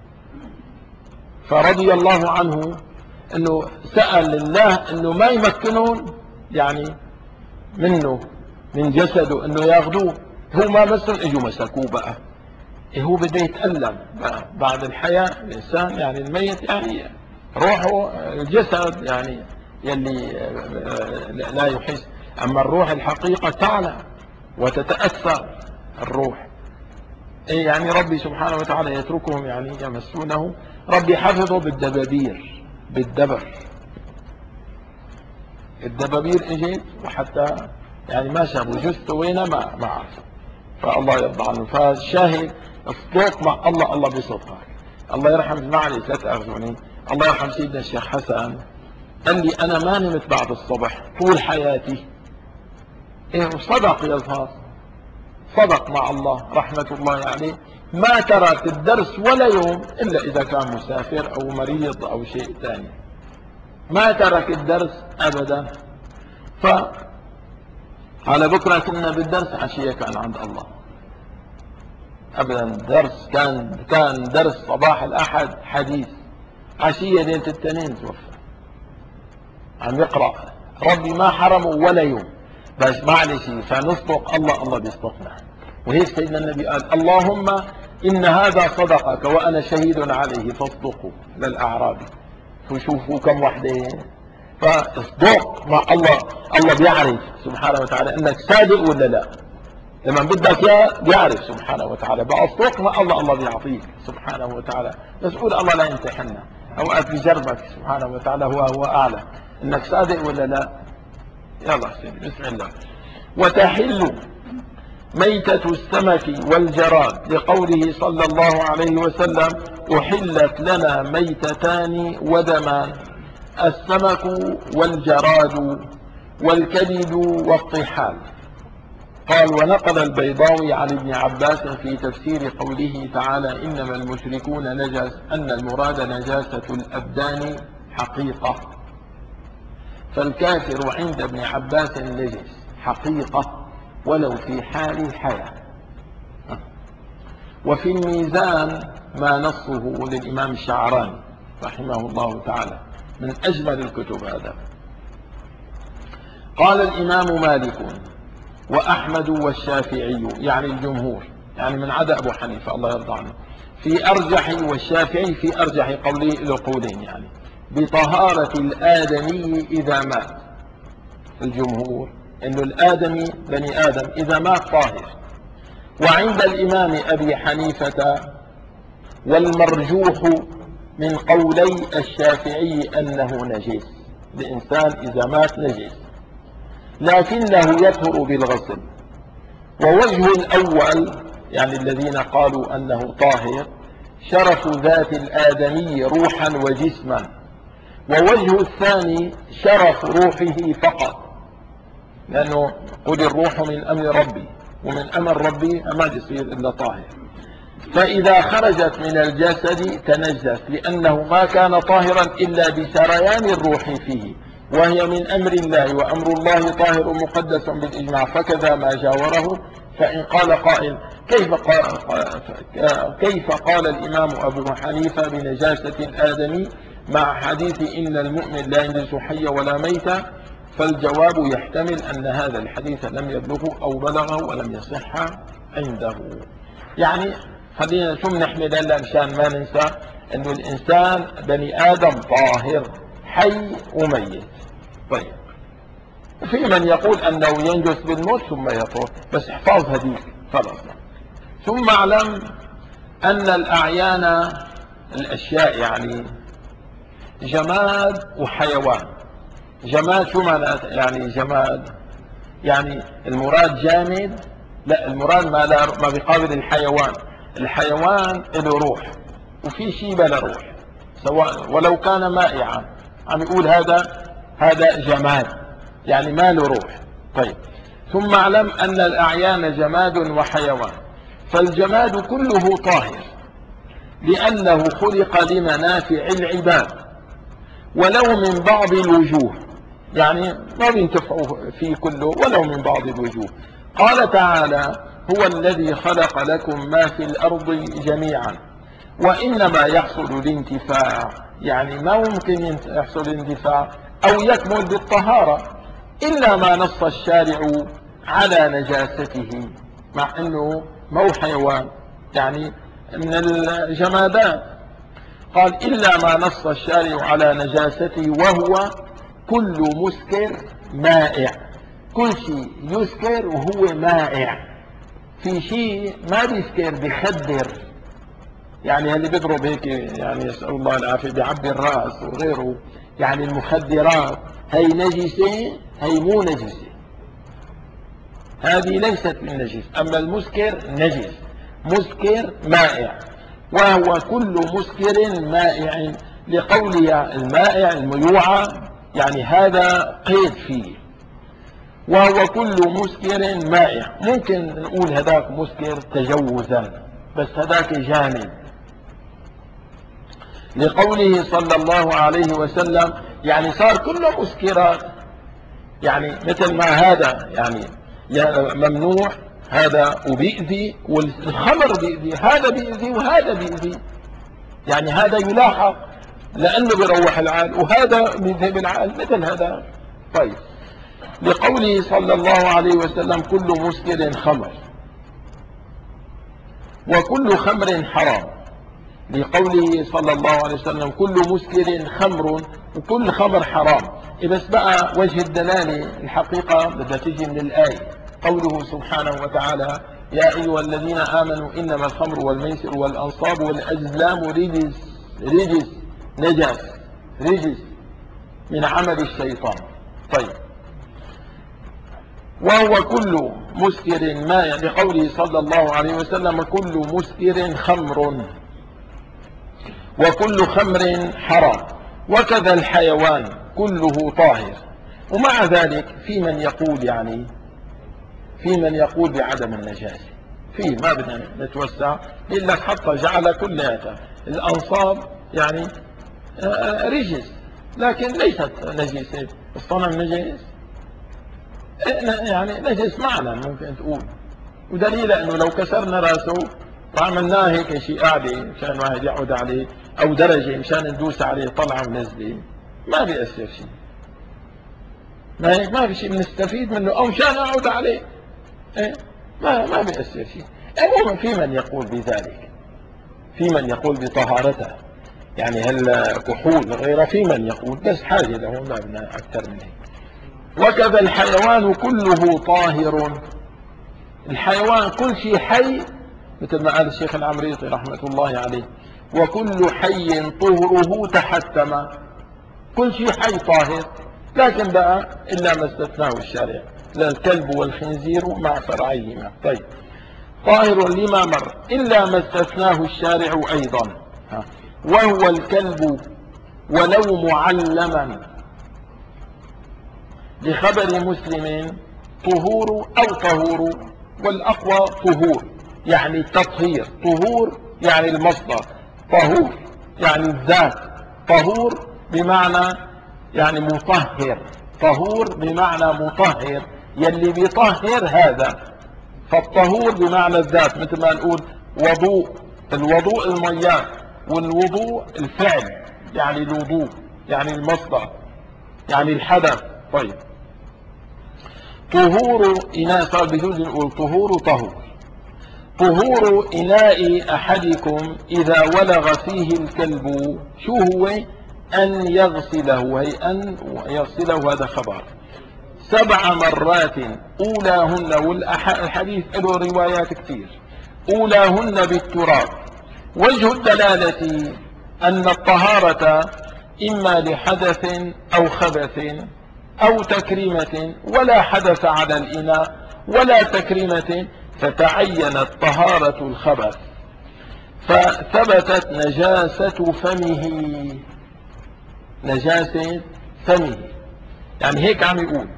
فرضي الله عنه أنه سأل الله أنه ما يمكنون يعني منه من جسده أنه ياخذوه، هو ما مسهم، اجوا مسكوه بقى. هو بده يتألم بعد الحياة. الإنسان يعني الميت يعني روحه، الجسد يعني يلي لا يحس، أما الروح الحقيقة تعلى وتتأثر الروح. يعني ربي سبحانه وتعالى يتركهم يعني يمسونه. ربي حفظه بالدبابير، بالدبر. الدبابير اجت وحتى يعني ما شافوا جثته وين، ما عرفوا. فالله يرضى عنه. فالشاهد اصدق مع الله، الله بصدقك. الله يرحم المعنى، لا تأخذوني، الله يرحم سيدنا الشيخ حسن قال لي أنا ما نمت بعد الصبح طول حياتي. صدق يظهر، صدق مع الله رحمة الله عليه. ما ترك الدرس ولا يوم إلا إذا كان مسافر أو مريض أو شيء ثاني، ما ترك الدرس أبدا. على بكرة كنا بالدرس، عشية كان عند الله أبدا. درس كان درس صباح الأحد حديث، عشية ليلة الاثنين توفى عم يقرأ. ربي ما حرمه ولا يوم، بس معلش فنصدق الله، الله بيصدقنا. وهيك سيدنا النبي قال اللهم إن هذا صدقك وأنا شهيد عليه فاصدقوا للأعرابي. وشوفوا كم وحدة. فاصدق مع الله، الله بيعرف سبحانه وتعالى انك صادق ولا لا. لما بدك اياه بيعرف سبحانه وتعالى. بقى اصدق مع الله، الله بيعطيك سبحانه وتعالى. بس قول الله لا يمتحننا، اوقات بيجربك سبحانه وتعالى، هو اعلم انك صادق ولا لا. يلا سيدي بسم الله. وتحل ميتة السمك والجراد، لقوله صلى الله عليه وسلم أحلت لنا ميتتان ودمان، السمك والجراد والكبد والطحال. قال ونقل البيضاوي عن ابن عباس في تفسير قوله تعالى إنما المشركون نجس أن المراد نجاسة الأبدان حقيقة، فالكافر عند ابن عباس نجس حقيقة ولو في حال الحياة. وفي الميزان ما نصه للإمام الشعراني رحمه الله تعالى، من أجمل الكتب هذا. قال الإمام مالك وأحمد والشافعي، يعني الجمهور، يعني من عدا أبو حنيفة الله يرضى عنه، في أرجح، والشافعي في أرجح قوله له قولين، يعني بطهارة الآدمي إذا مات. الجمهور إنه الآدمي بني آدم إذا مات طاهر. وعند الإمام أبي حنيفة والمرجوح من قولي الشافعي أنه نجس، الإنسان إذا مات نجس، لكنه يطهر بالغسل. ووجه الأول يعني الذين قالوا أنه طاهر شرف ذات الآدمي روحا وجسما، ووجه الثاني شرف روحه فقط، لأنه قل الروح من أمر ربي، ومن أمر ربي ما يصير إلا طاهر. فإذا خرجت من الجسد تنجس، لأنه ما كان طاهرا إلا بسريان الروح فيه، وهي من أمر الله، وأمر الله طاهر مقدس بالإجماع، فكذا ما جاوره. فإن قال قائل كيف قال الإمام أبو حنيفة بنجاسة الآدمي مع حديث إن المؤمن لا ينجس حيا ولا ميتا؟ فالجواب يحتمل أن هذا الحديث لم يبلغه أو بلغه ولم يصح عنده. يعني خلينا شو بنحمل هلا مشان ما ننسى انه الانسان بني ادم طاهر حي وميت. طيب في من يقول انه ينجس بالموت ثم يطهر، بس احفظ هذيك خلاص. ثم اعلم ان الاعيان الاشياء يعني جماد وحيوان. جماد شو معنى يعني جماد؟ يعني المراد جامد؟ لا، المراد ما بيقابل الحيوان. الحيوان له روح، وفي شيء بلا روح سواء ولو كان مائعا، عم يقول هذا جماد يعني ما له روح. طيب، ثم اعلم أن الأعيان جماد وحيوان. فالجماد كله طاهر لأنه خلق لمنافع العباد ولو من بعض الوجوه، يعني ما بينتفعوا فيه كله ولو من بعض الوجوه. قال تعالى: هو الذي خلق لكم ما في الأرض جميعا. وإنما يحصل الانتفاع، يعني ما ممكن يحصل الانتفاع أو يكمل بالطهارة إلا ما نص الشارع على نجاسته، مع أنه مو حيوان يعني من الجمادات. قال: إلا ما نص الشارع على نجاسته، وهو كل مسكر مائع. كل شيء يسكر وهو مائع. في شيء ما بيسكر بخدر، يعني اللي بيضرب هيك يعني يسأل الله العافية بيعبي الرأس وغيره، يعني المخدرات هي نجسة، هي مو نجسة، هذه ليست من نجس. أما المسكر نجس، مسكر مائع، وهو كل مسكر مائع، لقولها المائع الميوعة، يعني هذا قيد فيه. وهو كل مسكر مائع. ممكن نقول هذاك مسكر تجوزا، بس هذاك جامد، لقوله صلى الله عليه وسلم يعني صار كله مسكرات، يعني مثل ما هذا يعني ممنوع هذا وبيأذي، والخمر بيأذي، هذا بيأذي وهذا بيأذي، يعني هذا يلاحق لأنه بيروح العقل وهذا بيذهب العقل مثل هذا. طيب، لقوله صلى الله عليه وسلم كل مسكر خمر وكل خمر حرام، لقوله صلى الله عليه وسلم كل مسكر خمر وكل خمر حرام. بس بقى وجه الدلالة الحقيقة بدها تجي من الآية، قوله سبحانه وتعالى: يا أيها الذين آمنوا إنما الخمر والميسر والأنصاب والأزلام رجس نجس رجس من عمل الشيطان. طيب، وهو كل مسكر مائع، لقوله صلى الله عليه وسلم كل مسكر خمر وكل خمر حرام، وكذا الحيوان كله طاهر. ومع ذلك في من يقول بعدم النجاسة، في ما بدنا نتوسع، يقول لك حتى جعل كلها الأنصاب يعني رجس، لكن ليست نجسة. الصنم نجس يعني نجس معنى ممكن تقول، ودليل انه لو كسرنا راسه وعملناه هيك شيء قاعده مشان واحد يقعد عليه او درجه مشان ندوس عليه طلعه ونزله، ما بيأثر شيء، ما هيك ما في شيء بنستفيد منه، او مشان اقعد عليه إيه؟ ما بيأثر شيء. عموما في من يقول بذلك، في من يقول بطهارته، يعني هل كحول غيره، في من يقول، بس حاجه له ما بدنا اكثر من هيك. وكذا الحيوان كله طاهر. الحيوان كل شيء حي، مثل ما قال الشيخ العمريطي رحمة الله عليه: وكل حي طهره تحتم. كل شيء حي طاهر، لكن بقى إلا ما استثناه الشارع، الكلب والخنزير مع فرعيهما. طيب، طاهر لما مر إلا ما استثناه الشارع أيضا، وهو الكلب ولو معلما، لخبر مسلم طهور أو طهور، والأقوى طهور يعني التطهير، طهور يعني المصدر، طهور يعني الذات، طهور بمعنى يعني مطهر، طهور بمعنى مطهر، يلي بيطهر هذا. فالطهور بمعنى الذات، مثل ما نقول وضوء، الوضوء المياه، والوضوء الفعل يعني الوضوء يعني المصدر يعني الحدث. طيب، طهور إناء، صار بجوز نقول طهور طهور إناء أحدكم إذا ولغ فيه الكلب، شو هو؟ أن يغسله، هي أن يغسله، هذا خبر 7 مرات أولاهن، والحديث له روايات كثير، أولاهن بالتراب. وجه الدلالة أن الطهارة إما لحدث أو خبث أو تكريمة، ولا حدث على الإناء ولا تكريمة، فتعينت طهارة الخبث فثبتت نجاسة فمه. نجاسة فمه يعني هيك عم يقول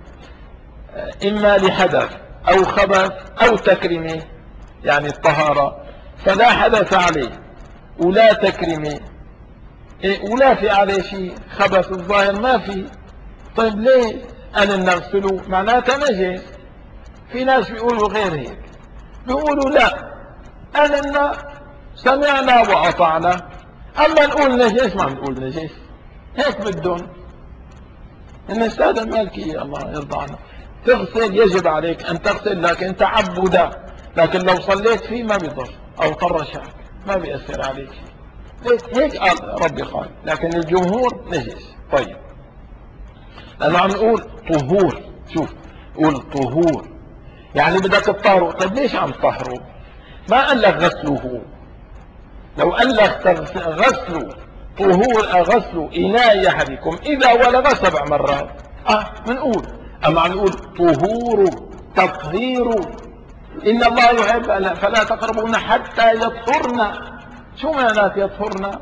إما لحدث أو خبث أو تكريمة، يعني الطهارة، فلا حدث عليه ولا تكريمة ولا في عليه شيء، خبث الظاهر ما في. طيب ليه أنا نغسله؟ معناتها نجس. في ناس بيقولوا غير هيك، بيقولوا لا أنا سمعنا وأطعنا، أما نقول نجس ما نقول نجس، هيك بدهم. إن السادة المالكية الله يرضى عنه تغسل، يجب عليك أن تغسل لكن تعبدا، لكن لو صليت فيه ما بيضر، أو طرشك ما بيأثر عليك. هيك قال ربي قال، لكن الجمهور نجس. طيب أنا عم نقول طهور، شوف قول طهور يعني بدك تطهره. طيب ليش عم تطهره؟ ما قال لك غسله. لو قال لك غسله طهور، غسل إناء أحدكم إذا ولغ 7 مرات بنقول. أما عم نقول طهور تطهير، إن الله يحب فلا تقربون حتى يطهرن. شو معنات يطهرن؟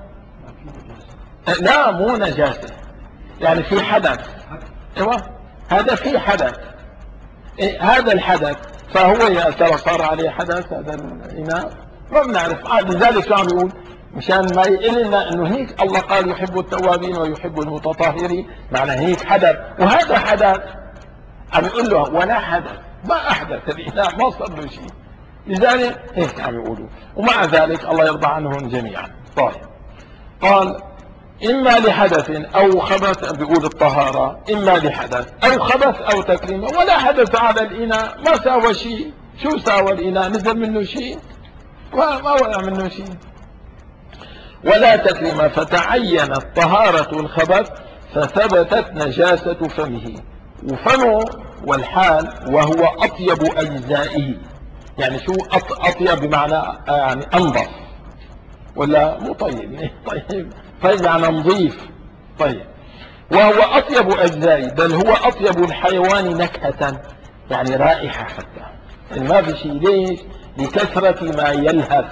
لا مو نجاسة، يعني في حدث. ايوه هذا في حدث. هذا الحدث فهو يا ترى صار عليه حدث هذا الإناء ما بنعرف. لذلك شو عم يقول؟ مشان ما يقلنا انه هيك الله قال يحب التوابين ويحب المتطهرين، معنى هيك حدث، وهذا حدث. عم يقول له ولا حدث، ما احدث الإناء، ما صار له شيء. لذلك هيك عم يقولوا، ومع ذلك الله يرضى عنهم جميعا. طيب قال إما لحدث أو خبث، بيقول الطهارة إما لحدث أو خبث أو تكريمة، ولا حدث على الإناء، ما ساوى شيء. شو ساوى الإناء؟ نزل منه شيء؟ ما وقع منه شيء. ولا تكريمة، فتعينت طهارة الخبث فثبتت نجاسة فمه. وفمه والحال وهو أطيب أجزائه، يعني شو أطيب بمعنى يعني أنظف، ولا مو طيب؟ طيب يعني نظيف. طيب وهو أطيب أجزائه، بل هو أطيب الحيوان نكهة، يعني رائحة حتى. يعني ما في شيء. ليش؟ لكثرة ما يلهث.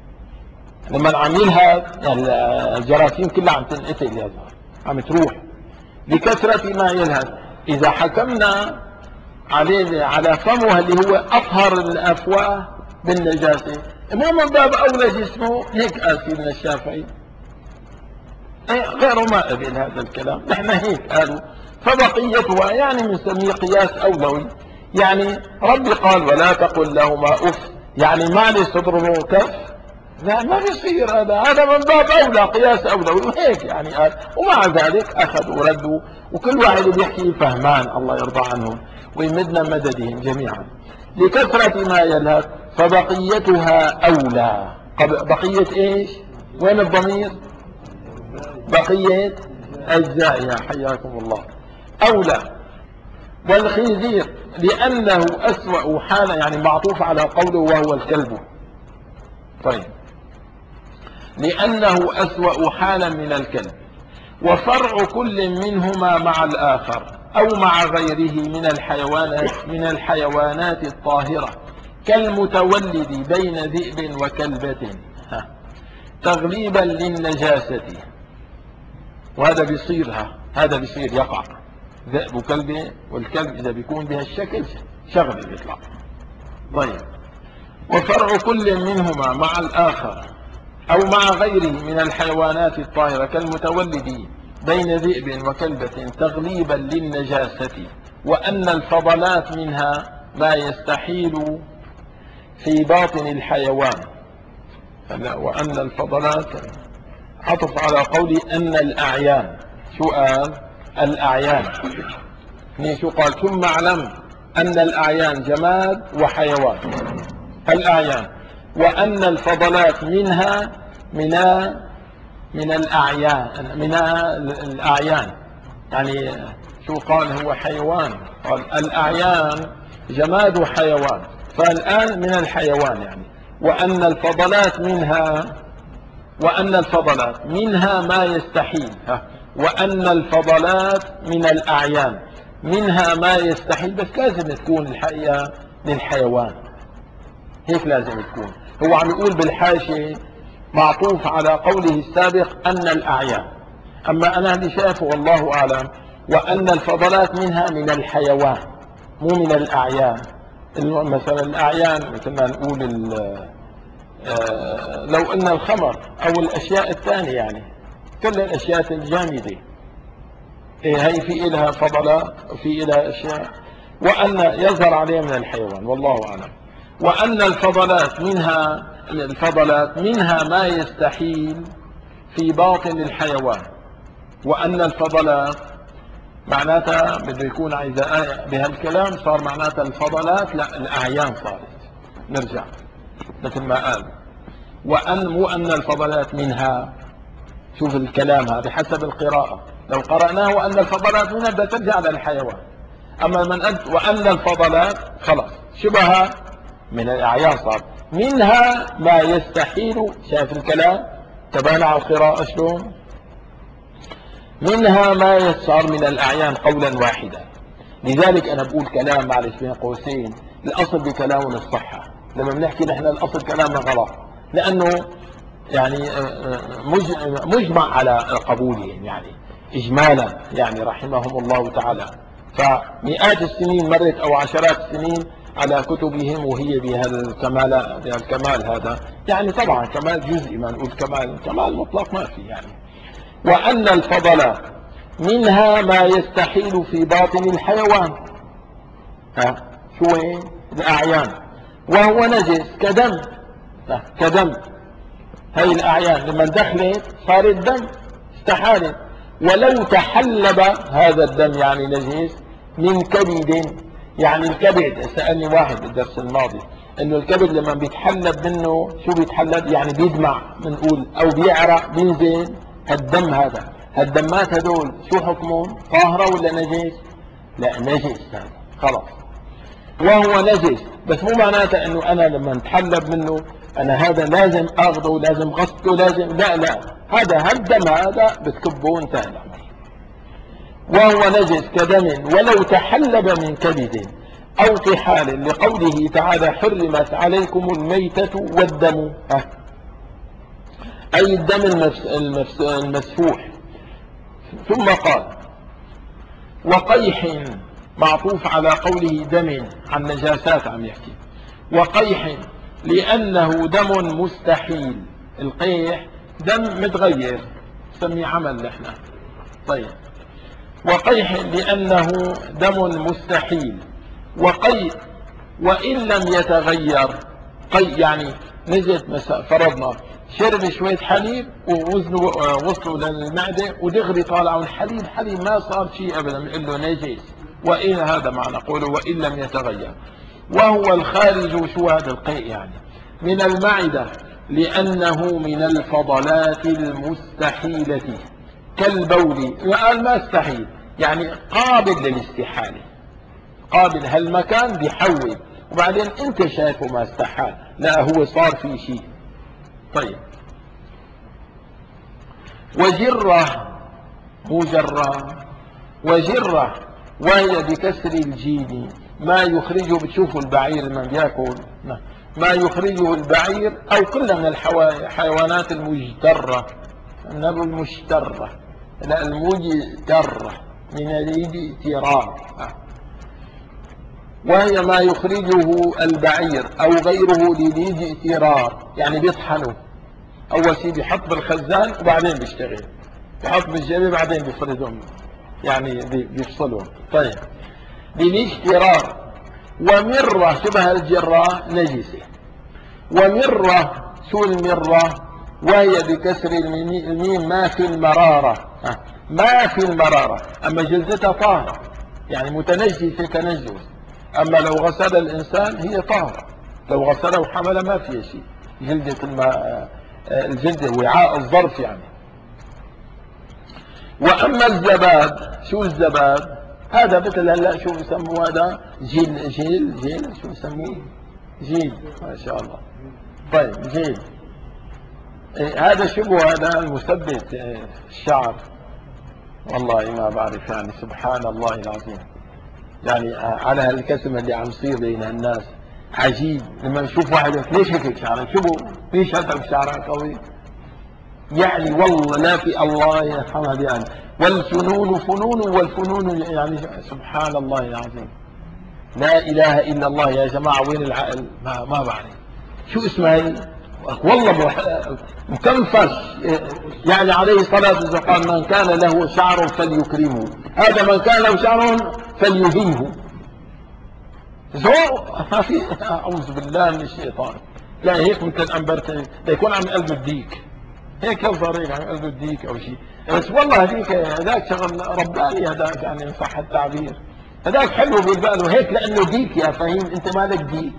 لما عم يلهث يعني الجراثيم كلها عم تنقتل، يا عم تروح لكثرة ما يلهث. إذا حكمنا عليه على فمه اللي هو أطهر الأفواه بالنجاسة، مو من باب أولى جسمه. هيك قال سيدنا الشافعي، غير ما قبل هذا الكلام، نحن هيك قالوا. فبقيتها يعني بنسميه قياس أولوي. يعني ربي قال ولا تقل لهما أف، يعني معلش تضربه كف؟ لا ما بيصير، هذا من باب أولى، قياس أولوي، وهيك يعني قال. ومع ذلك أخذوا وردوا، وكل واحد بيحكي فهمان الله يرضى عنهم ويمدنا مددهم جميعا. لكثرة ما يلهث فبقيتها أولى. بقية إيش؟ وين الضمير؟ بقية أجزائها، حياكم الله، أولى. والخنزير لأنه أسوأ حالا، يعني معطوف على قوله وهو الكلب. طيب لأنه أسوأ حالا من الكلب، وفرع كل منهما مع الآخر أو مع غيره من الحيوانات الطاهرة كالمتولد بين ذئب وكلبة تغليبا للنجاسة. وهذا بيصير، هذا بيصير يقع ذئب وكلبة، والكلب إذا بيكون بهالشكل شغله بيطلع. طيب وفرع كل منهما مع الآخر أو مع غيره من الحيوانات الطاهرة كالمتولد بين ذئب وكلبة تغليبا للنجاسة، وأن الفضلات منها ما يستحيل في باطن الحيوان. وأن الفضلات عطف على قولي أن الأعيان. شو قال؟ الأعيان. شو قال؟ ثم اعلم أن الأعيان جماد وحيوان. الأعيان. وأن الفضلات منها من الأعيان يعني شو قال؟ هو حيوان. قال الأعيان جماد وحيوان، فالآن من الحيوان يعني. وأن الفضلات منها ما يستحيل. وأن الفضلات من الأعيان منها ما يستحيل، بس لازم تكون الحقيقة للحيوان، هيك لازم تكون. هو عم يقول بالحاشية معطوف على قوله السابق أن الأعيان، أما أنا اللي شايفه والله أعلم وأن الفضلات منها من الحيوان مو من الأعيان. مثلا الأعيان مثل ما نقول لو أن الخمر أو الأشياء الثانية، يعني كل الأشياء الجامدة هي في إلها فضلات وفي إلها أشياء، وأن يظهر عليها من الحيوان والله أعلم. وأن الفضلات منها ما يستحيل في باطن الحيوان. وأن الفضلات معناتها بده يكون إذا بهالكلام صار معناتها الفضلات لا الأعيان صارت، نرجع مثل ما قال مو أن الفضلات منها. شوف الكلام هذا بحسب القراءة، لو قرأناه وأن الفضلات منها بدها ترجع للحيوان. أما من قلت وأن الفضلات خلاص شبه من الأعيان صار منها ما يستحيل. شايف الكلام تبان على القراءة شلون؟ منها ما يصار من الأعيان قولا واحدا. لذلك أنا بقول كلام معلش بين قوسين، الأصل بكلامنا الصحة. لما بنحكي نحن الأصل كلامنا غلط، لأنه يعني مجمع على قبوله يعني إجمالا، يعني رحمهم الله تعالى. فمئات السنين مرت أو عشرات السنين على كتبهم وهي بهالكمال هذا، يعني طبعا كمال جزئي، ما نقول كمال مطلق ما في يعني. وأن الفضلات منها ما يستحيل في باطن الحيوان، شو هي الأعيان، وهو نجس كدم. كدم هاي الأعيان لما دخلت صار الدم استحالت. ولو تحلب هذا الدم يعني نجس من كبد، يعني الكبد سألني واحد الدرس الماضي انه الكبد لما بيتحلب منه شو بيتحلب، يعني بيدمع بنقول او بيعرق بينزل الدم. هالدمات هدول شو حكمهم؟ طاهرة ولا نجس؟ لا نجس، هذا خلاص وهو نجس. بس مو معناته انه انا لما اتحلب منه انا هذا لازم اخذه لازم غسله لازم، لا هذا هالدم هذا بتكبه وانتهى الامر. وهو نجس كدم ولو تحلب من كبد او طحال، لقوله تعالى حرمت عليكم الميتة والدم، اي الدم المسفوح. ثم قال وقيح، معطوف على قوله دم عن نجاسات عم يحكي. وقيح لأنه دم مستحيل. القيح دم متغير نسميه عمل احنا. طيب وقيح لأنه دم مستحيل. وقيء وإن لم يتغير. قيء يعني نزلت فرضنا شرب شوية حليب ووصلوا للمعدة ودغري طالعوا الحليب حليب ما صار شيء أبدا، بنقول له نجس. وإن هذا معنى قوله وإن لم يتغير. وهو الخارج، شو هذا القيء يعني؟ من المعدة، لأنه من الفضلات المستحيلة كالبول. وقال ما استحيل يعني قابل للاستحالة، قابل هالمكان بيحول، وبعدين انت شايفه ما استحال، لا هو صار في شيء. طيب وجرة مو جرة، وجرة وهي بكسر الجيم ما يخرجه. بتشوفوا البعير لما بياكل ما يخرجه البعير او كل من الحيوانات المجترة، النبو المجترة لا المجترة من الاجترار. وهي ما يخرجه البعير او غيره للاجترار، يعني بيطحنه. اول شيء بيحط بالخزان وبعدين بيشتغل، بيحط بالجبل بعدين بيفردهم يعني بيفصلهم. طيب للاجترار. ومرة شبه الجرة نجسة. ومرة شو المرة؟ وهي بكسر الميم ما في المرارة، ما في المرارة. اما جلدتها طاهرة يعني متنجسة تنجس، اما لو غسل الانسان هي طاهرة، لو غسله وحمل ما فيها شيء. جلدة الجلدة وعاء الظرف يعني. واما الزباد، شو الزباد؟ هذا مثل هلا شو بسموه هذا جيل شو بسموه جيل، ما شاء الله. طيب جيل هذا شبه هذا المثبت الشعر. والله ما بعرف يعني، سبحان الله العظيم. يعني على هالكسمة اللي عم يصير بين الناس عجيب. لما نشوف واحد ليش هيك شعرك، شو ليش هذا شعرك قوي؟ يعني والله لا في الله يرحمها يعني. والفنون فنون والفنون يعني سبحان الله العظيم. لا إله إلا الله يا جماعة، وين العقل؟ ما بعرف شو اسمها هي. والله مكنفس. يعني عليه الصلاة والسلام قال من كان له شعر فليكرمه، هذا من كان له شعر فليهينه. ما في. أعوذ بالله من الشيطان. لا هيك مثل أنبرت يكون عم قلب الديك، هيك صار عم قلب الديك أو شيء. بس والله هذاك شغل رباني، هذاك يعني إن صح التعبير. هذاك حلو بالبال هيك لأنه ديك، يا فهيم أنت مالك ديك،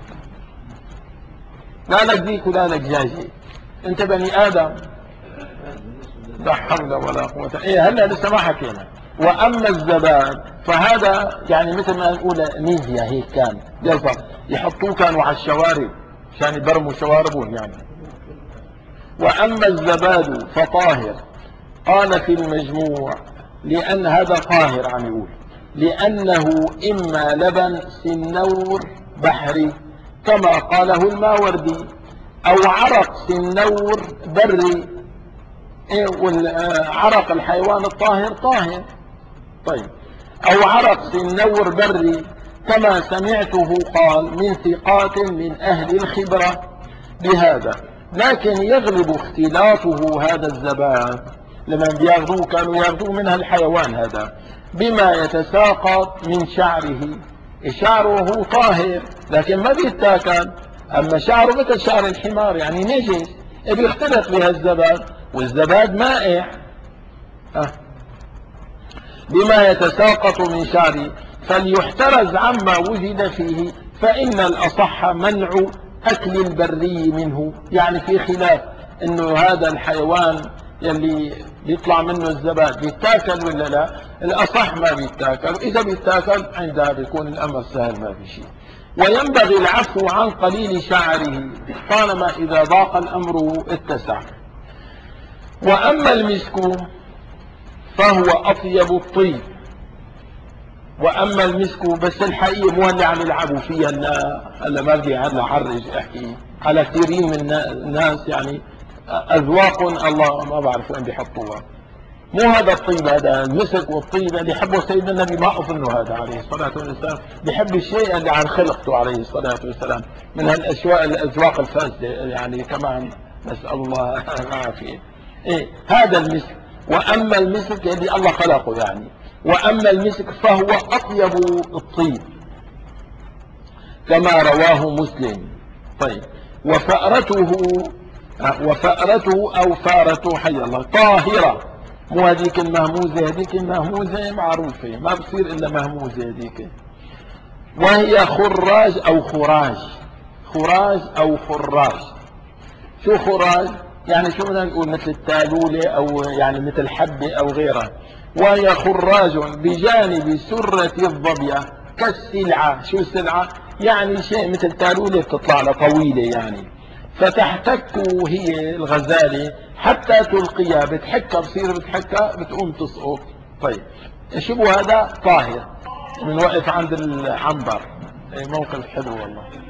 لا لك ديك ولا لك جاجي، أنت بني آدم. لا حول ولا قوة. إيه هلا لسه ما حكينا. وأما الزباد فهذا يعني مثل ما نقول ميزيا هيك كان يلفظ يحطوه كانوا على الشوارب عشان يبرموا شواربهم يعني. وأما الزباد فطاهر، قال في المجموع لأن هذا طاهر عم يقول لأنه إما لبن سنور بحري كما قاله الماوردي، أو عرق سنور بري. إيه والعرق الحيوان الطاهر طاهر. طيب أو عرق سنور بري كما سمعته قال من ثقات من أهل الخبرة بهذا. لكن يغلب اختلاطه هذا الزباد لما بياخذوه كانوا ياخذوه منها الحيوان هذا بما يتساقط من شعره. شعره طاهر لكن ما بيتاكل، أما شعره مثل شعر الحمار يعني نجس بيختلط بها الزباد، والزباد مائع بما يتساقط من شعره، فليحترز عما وجد فيه، فإن الأصح منع أكل البري منه. يعني في خلاف إنه هذا الحيوان يلي بيطلع منه الزباد بيتاكل ولا لا. الأصح ما بيتاكل، إذا بيتاكل عندها بيكون الأمر سهل ما في شيء. وينبغي العفو عن قليل شعره طالما إذا ضاق الأمر اتسع. وأما المسك فهو أطيب الطيب. وأما المسك بس الحقيقة مو اللي عم يلعبوا فيها هلا ما بدي هلا حرج أحكي على كثيرين من الناس يعني أذواق الله ما بعرف وين بيحطوها. مو هذا الطيب، هذا المسك والطيب اللي يحبه سيدنا النبي ما أظنه هذا عليه الصلاة والسلام بيحب الشيء اللي عن خلقته عليه الصلاة والسلام من هالأشياء الأذواق الفاسدة يعني كمان، نسأل الله العافية. إيه هذا المسك. وأما المسك اللي الله خلقه يعني. وأما المسك فهو أطيب الطيب كما رواه مسلم. طيب وفأرته أو فارته حي الله طاهرة، مو هذيك المهموزة، هذيك المهموزة معروفة ما بصير إلا مهموزة هذيك. وهي خراج أو خراج، خراج أو خراج. شو خراج؟ يعني شو بدنا نقول مثل التالولة أو يعني مثل حبة أو غيرها. وهي خراج بجانب سرة الظبية كالسلعة. شو السلعة؟ يعني شيء مثل تالولة بتطلع لها طويلة يعني، فتحتك هي الغزالة حتى تلقيها، بتحكها بصير بتحكها بتقوم تسقط. طيب شو هذا؟ طاهر. من وقف عند العنبر. موقف حلو والله.